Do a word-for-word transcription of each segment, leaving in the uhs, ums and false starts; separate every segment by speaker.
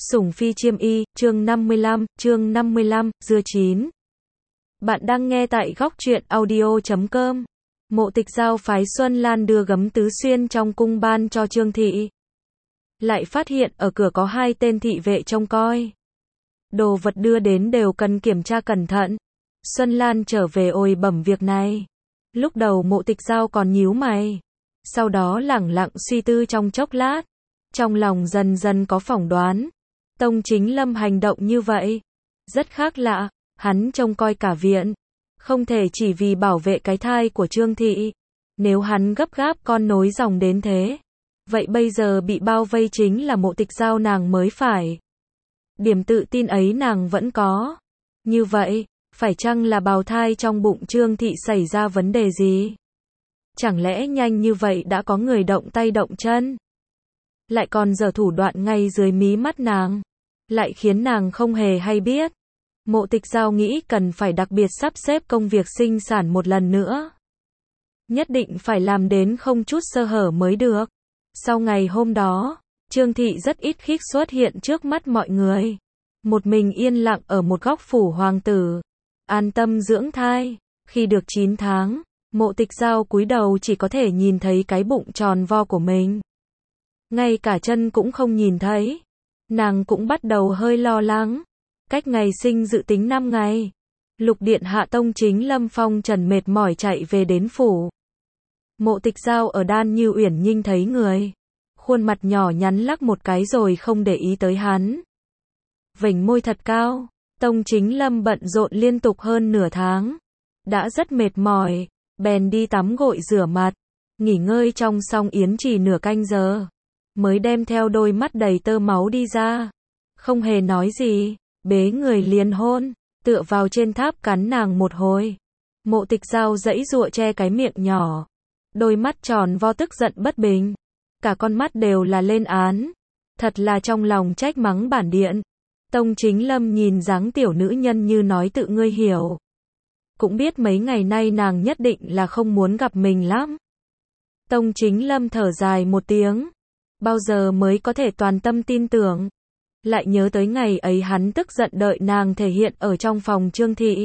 Speaker 1: Sủng phi chiêm y, chương năm mươi lăm, chương năm mươi lăm, dưa chín. Bạn đang nghe tại góc truyện audio chấm com. Mộ Tịch Giao phái Xuân Lan đưa gấm tứ xuyên trong cung ban cho Trương thị. Lại phát hiện ở cửa có hai tên thị vệ trông coi. Đồ vật đưa đến đều cần kiểm tra cẩn thận. Xuân Lan trở về ồi bẩm việc này. Lúc đầu Mộ Tịch Giao còn nhíu mày. Sau đó lẳng lặng suy tư trong chốc lát. Trong lòng dần dần có phỏng đoán. Tông Chính Lâm hành động như vậy. Rất khác lạ. Hắn trông coi cả viện. Không thể chỉ vì bảo vệ cái thai của Trương thị. Nếu hắn gấp gáp con nối dòng đến thế. Vậy bây giờ bị bao vây chính là Mộ Tịch Giao nàng mới phải. Điểm tự tin ấy nàng vẫn có. Như vậy, phải chăng là bào thai trong bụng Trương thị xảy ra vấn đề gì? Chẳng lẽ nhanh như vậy đã có người động tay động chân? Lại còn giở thủ đoạn ngay dưới mí mắt nàng. Lại khiến nàng không hề hay biết. Mộ Tịch Giao nghĩ cần phải đặc biệt sắp xếp công việc sinh sản một lần nữa. Nhất định phải làm đến không chút sơ hở mới được. Sau ngày hôm đó, Trương thị rất ít khi xuất hiện trước mắt mọi người. Một mình yên lặng ở một góc phủ hoàng tử. An tâm dưỡng thai. Khi được chín tháng, Mộ Tịch Giao cúi đầu chỉ có thể nhìn thấy cái bụng tròn vo của mình. Ngay cả chân cũng không nhìn thấy. Nàng cũng bắt đầu hơi lo lắng. Cách ngày sinh dự tính năm ngày. Lục điện hạ Tông Chính Lâm phong trần mệt mỏi chạy về đến phủ. Mộ Tịch Giao ở Đan Như Uyển Nhinh thấy người. Khuôn mặt nhỏ nhắn lắc một cái rồi không để ý tới hắn. Vểnh môi thật cao. Tông Chính Lâm bận rộn liên tục hơn nửa tháng. Đã rất mệt mỏi. Bèn đi tắm gội rửa mặt. Nghỉ ngơi trong song yến chỉ nửa canh giờ. Mới đem theo đôi mắt đầy tơ máu đi ra. Không hề nói gì. Bế người liền hôn. Tựa vào trên tháp cắn nàng một hồi. Mộ Tịch Giao giãy giụa che cái miệng nhỏ. Đôi mắt tròn vo tức giận bất bình. Cả con mắt đều là lên án. Thật là trong lòng trách mắng bản điện. Tông Chính Lâm nhìn dáng tiểu nữ nhân như nói tự ngươi hiểu. Cũng biết mấy ngày nay nàng nhất định là không muốn gặp mình lắm. Tông Chính Lâm thở dài một tiếng. Bao giờ mới có thể toàn tâm tin tưởng. Lại nhớ tới ngày ấy hắn tức giận đợi nàng thể hiện ở trong phòng Trương thị.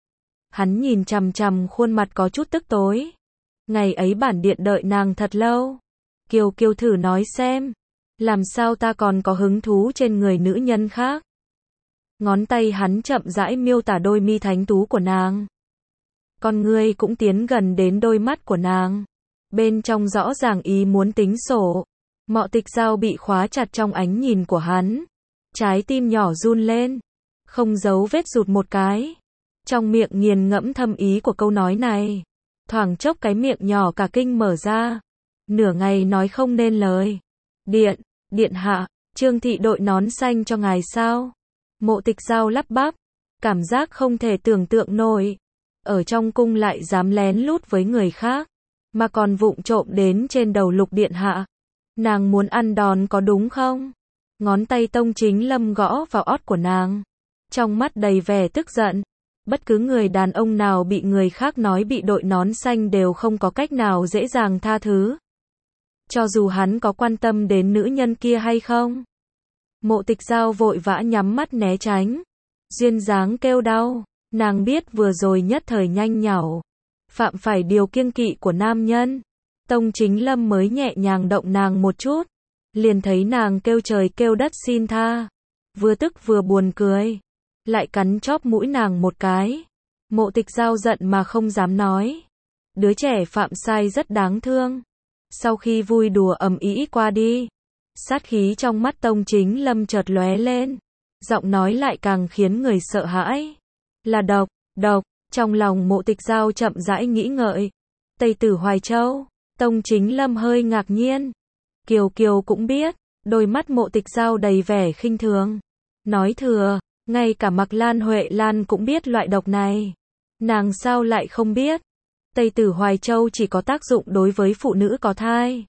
Speaker 1: Hắn nhìn chằm chằm khuôn mặt có chút tức tối. Ngày ấy bản điện đợi nàng thật lâu. Kiều Kiều thử nói xem. Làm sao ta còn có hứng thú trên người nữ nhân khác. Ngón tay hắn chậm rãi miêu tả đôi mi thánh tú của nàng. Con ngươi cũng tiến gần đến đôi mắt của nàng. Bên trong rõ ràng ý muốn tính sổ. Mộ Tịch Giao bị khóa chặt trong ánh nhìn của hắn. Trái tim nhỏ run lên. Không giấu vết rụt một cái. Trong miệng nghiền ngẫm thâm ý của câu nói này. Thoảng chốc cái miệng nhỏ cả kinh mở ra. Nửa ngày nói không nên lời. Điện, điện hạ, Trương thị đội nón xanh cho ngài sao? Mộ Tịch Giao lắp bắp. Cảm giác không thể tưởng tượng nổi. Ở trong cung lại dám lén lút với người khác. Mà còn vụng trộm đến trên đầu Lục điện hạ. Nàng muốn ăn đòn có đúng không? Ngón tay Tông Chính Lâm gõ vào ót của nàng. Trong mắt đầy vẻ tức giận. Bất cứ người đàn ông nào bị người khác nói bị đội nón xanh đều không có cách nào dễ dàng tha thứ. Cho dù hắn có quan tâm đến nữ nhân kia hay không. Mộ Tịch Giao vội vã nhắm mắt né tránh. Duyên dáng kêu đau. Nàng biết vừa rồi nhất thời nhanh nhảu. Phạm phải điều kiêng kỵ của nam nhân. Tông Chính Lâm mới nhẹ nhàng động nàng một chút. Liền thấy nàng kêu trời kêu đất xin tha. Vừa tức vừa buồn cười. Lại cắn chóp mũi nàng một cái. Mộ Tịch Giao giận mà không dám nói. Đứa trẻ phạm sai rất đáng thương. Sau khi vui đùa ầm ĩ qua đi. Sát khí trong mắt Tông Chính Lâm chợt lóe lên. Giọng nói lại càng khiến người sợ hãi. Là độc, độc. Trong lòng Mộ Tịch Giao chậm rãi nghĩ ngợi. Tây Tử Hoài Châu. Tông Chính Lâm hơi ngạc nhiên. Kiều Kiều cũng biết. Đôi mắt Mộ Tịch Giao đầy vẻ khinh thường. Nói thừa. Ngay cả Mạc Lan Huệ Lan cũng biết loại độc này. Nàng sao lại không biết. Tây Tử Hoài Châu chỉ có tác dụng đối với phụ nữ có thai.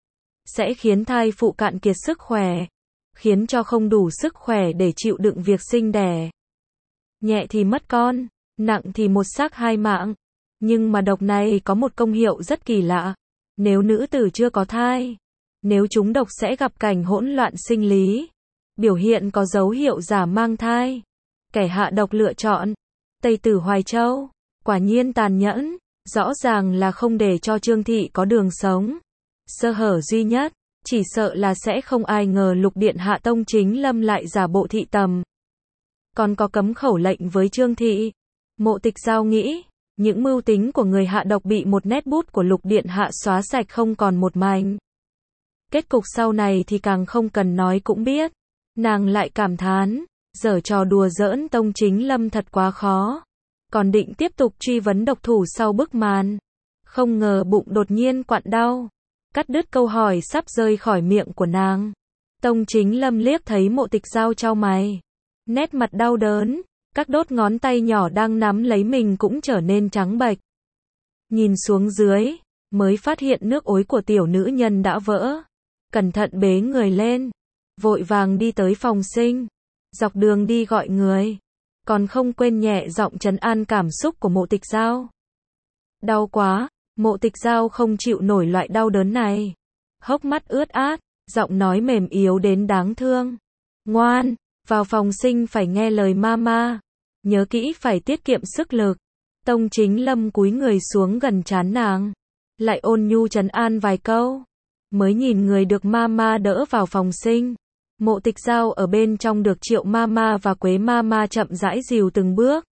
Speaker 1: Sẽ khiến thai phụ cạn kiệt sức khỏe. Khiến cho không đủ sức khỏe để chịu đựng việc sinh đẻ. Nhẹ thì mất con. Nặng thì một xác hai mạng. Nhưng mà độc này có một công hiệu rất kỳ lạ. Nếu nữ tử chưa có thai. Nếu trúng độc sẽ gặp cảnh hỗn loạn sinh lý. biểu hiện có dấu hiệu giả mang thai. Kẻ hạ độc lựa chọn Tây Tử Hoài Châu, quả nhiên tàn nhẫn, rõ ràng là không để cho Trương Thị có đường sống. Sơ hở duy nhất, chỉ sợ là sẽ không ai ngờ Lục Điện Hạ Tông Chính Lâm lại giả bộ thị tầm. Còn có cấm khẩu lệnh với Trương Thị. Mộ Tịch Giao nghĩ, những mưu tính của người hạ độc bị một nét bút của Lục Điện Hạ xóa sạch không còn một mảnh. Kết cục sau này thì càng không cần nói cũng biết. Nàng lại cảm thán, giở trò đùa giỡn Tông Chính Lâm thật quá khó. Còn định tiếp tục truy vấn độc thủ sau bức màn. Không ngờ bụng đột nhiên quặn đau. Cắt đứt câu hỏi sắp rơi khỏi miệng của nàng. Tông Chính Lâm liếc thấy Mộ Tịch Giao chau mày. Nét mặt đau đớn, các đốt ngón tay nhỏ đang nắm lấy mình cũng trở nên trắng bệch. Nhìn xuống dưới, mới phát hiện nước ối của tiểu nữ nhân đã vỡ. Cẩn thận bế người lên, vội vàng đi tới phòng sinh. Dọc đường đi gọi người, còn không quên nhẹ giọng trấn an cảm xúc của Mộ Tịch Giao. Đau quá, Mộ Tịch Giao không chịu nổi loại đau đớn này. Hốc mắt ướt át, giọng nói mềm yếu đến đáng thương. Ngoan, vào phòng sinh phải nghe lời mama. Nhớ kỹ phải tiết kiệm sức lực. Tông Chính Lâm cúi người xuống gần trán nàng, lại ôn nhu trấn an vài câu. Mới nhìn người được mama đỡ vào phòng sinh. Mộ Tịch Giao ở bên trong được Triệu mama và Quế mama chậm rãi dìu từng bước.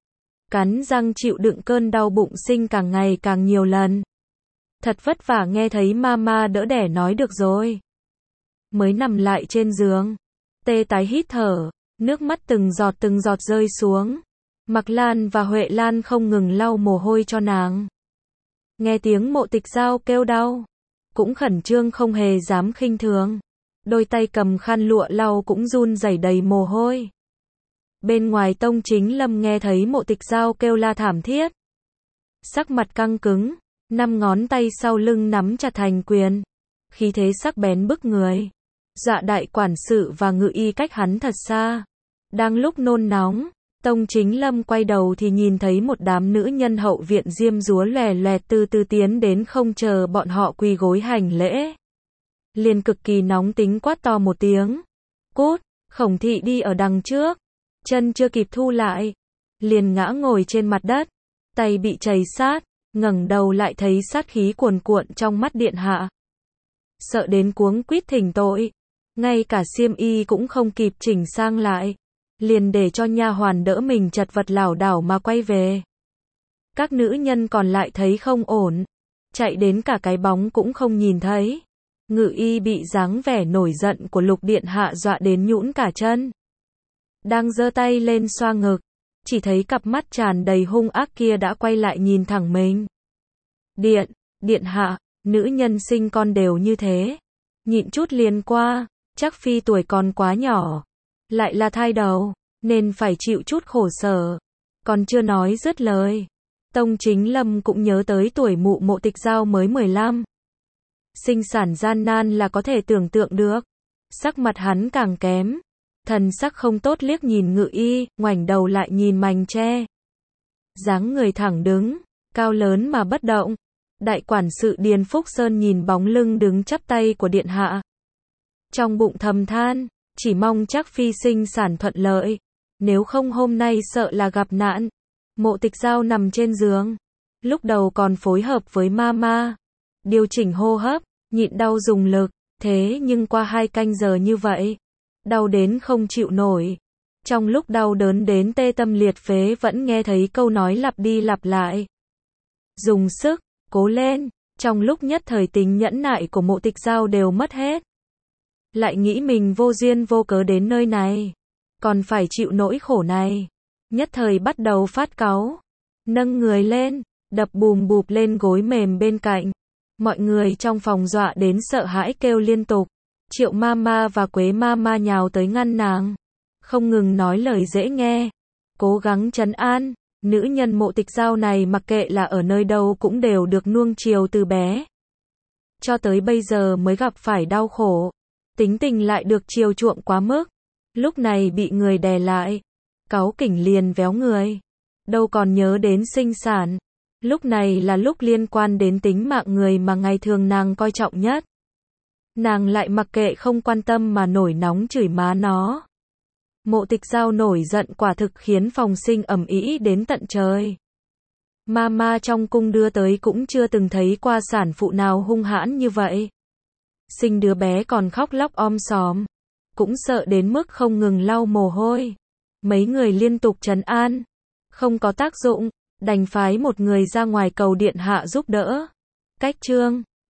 Speaker 1: Cắn răng chịu đựng cơn đau bụng sinh càng ngày càng nhiều lần. Thật vất vả nghe thấy mama đỡ đẻ nói được rồi. Mới nằm lại trên giường, tê tái hít thở, nước mắt từng giọt từng giọt rơi xuống. Mạc Lan và Huệ Lan không ngừng lau mồ hôi cho nàng. Nghe tiếng Mộ Tịch Giao kêu đau, cũng khẩn trương không hề dám khinh thường. Đôi tay cầm khăn lụa lau cũng run rẩy đầy mồ hôi. Bên ngoài Tông Chính Lâm nghe thấy Mộ Tịch Giao kêu la thảm thiết. Sắc mặt căng cứng, năm ngón tay sau lưng nắm chặt thành quyền. Khí thế sắc bén bức người. Dọa đại quản sự và ngự y cách hắn thật xa. Đang lúc nôn nóng, Tông Chính Lâm quay đầu thì nhìn thấy một đám nữ nhân hậu viện diêm dúa lòe loẹt từ từ tiến đến, không chờ bọn họ quỳ gối hành lễ. Liền cực kỳ nóng tính quát to một tiếng. Cút, Khổng Thị đi ở đằng trước. Chân chưa kịp thu lại, liền ngã ngồi trên mặt đất, tay bị chảy sát, ngẩng đầu lại thấy sát khí cuồn cuộn trong mắt điện hạ. Sợ đến cuống quýt thỉnh tội, ngay cả xiêm y cũng không kịp chỉnh sang lại, liền để cho nha hoàn đỡ mình chật vật lảo đảo mà quay về. Các nữ nhân còn lại thấy không ổn, chạy đến cả cái bóng cũng không nhìn thấy. Ngự y bị dáng vẻ nổi giận của Lục Điện Hạ dọa đến nhũn cả chân. Đang giơ tay lên xoa ngực, chỉ thấy cặp mắt tràn đầy hung ác kia đã quay lại nhìn thẳng mình. Điện, Điện Hạ, nữ nhân sinh con đều như thế. Nhịn chút liền qua, chắc phi tuổi còn quá nhỏ. Lại là thai đầu, nên phải chịu chút khổ sở. Còn chưa nói dứt lời, Tông Chính Lâm cũng nhớ tới tuổi mụ Mộ Tịch Giao mới mười lăm. Sinh sản gian nan là có thể tưởng tượng được. Sắc mặt hắn càng kém. Thần sắc không tốt liếc nhìn ngự y, ngoảnh đầu lại nhìn mành tre. Dáng người thẳng đứng, cao lớn mà bất động. Đại quản sự Điền Phúc Sơn nhìn bóng lưng đứng chắp tay của điện hạ. Trong bụng thầm than, chỉ mong chắc phi sinh sản thuận lợi. Nếu không hôm nay sợ là gặp nạn. Mộ Tịch Giao nằm trên giường. Lúc đầu còn phối hợp với mama. Điều chỉnh hô hấp, nhịn đau dùng lực. Thế nhưng qua hai canh giờ như vậy, đau đến không chịu nổi. Trong lúc đau đớn đến tê tâm liệt phế vẫn nghe thấy câu nói lặp đi lặp lại. Dùng sức, cố lên. Trong lúc nhất thời tính nhẫn nại của Mộ Tịch Giao đều mất hết. Lại nghĩ mình vô duyên vô cớ đến nơi này, còn phải chịu nỗi khổ này. Nhất thời bắt đầu phát cáu. Nâng người lên, đập bùm bụp lên gối mềm bên cạnh. Mọi người trong phòng dọa đến sợ hãi kêu liên tục. Triệu mama và Quế mama nhào tới ngăn nàng, không ngừng nói lời dễ nghe, cố gắng trấn an. Nữ nhân Mộ Tịch Giao này mặc kệ là ở nơi đâu cũng đều được nuông chiều từ bé. Cho tới bây giờ mới gặp phải đau khổ. Tính tình lại được chiều chuộng quá mức. Lúc này bị người đè lại, cáu kỉnh liền véo người. Đâu còn nhớ đến sinh sản. Lúc này là lúc liên quan đến tính mạng người mà ngày thường nàng coi trọng nhất. Nàng lại mặc kệ không quan tâm mà nổi nóng chửi má nó. Mộ Tịch Giao nổi giận quả thực khiến phòng sinh ầm ĩ đến tận trời. Mama trong cung đưa tới cũng chưa từng thấy qua sản phụ nào hung hãn như vậy. Sinh đứa bé còn khóc lóc om sòm, cũng sợ đến mức không ngừng lau mồ hôi. Mấy người liên tục trấn an, không có tác dụng, đành phái một người ra ngoài cầu điện hạ giúp đỡ. Cách chương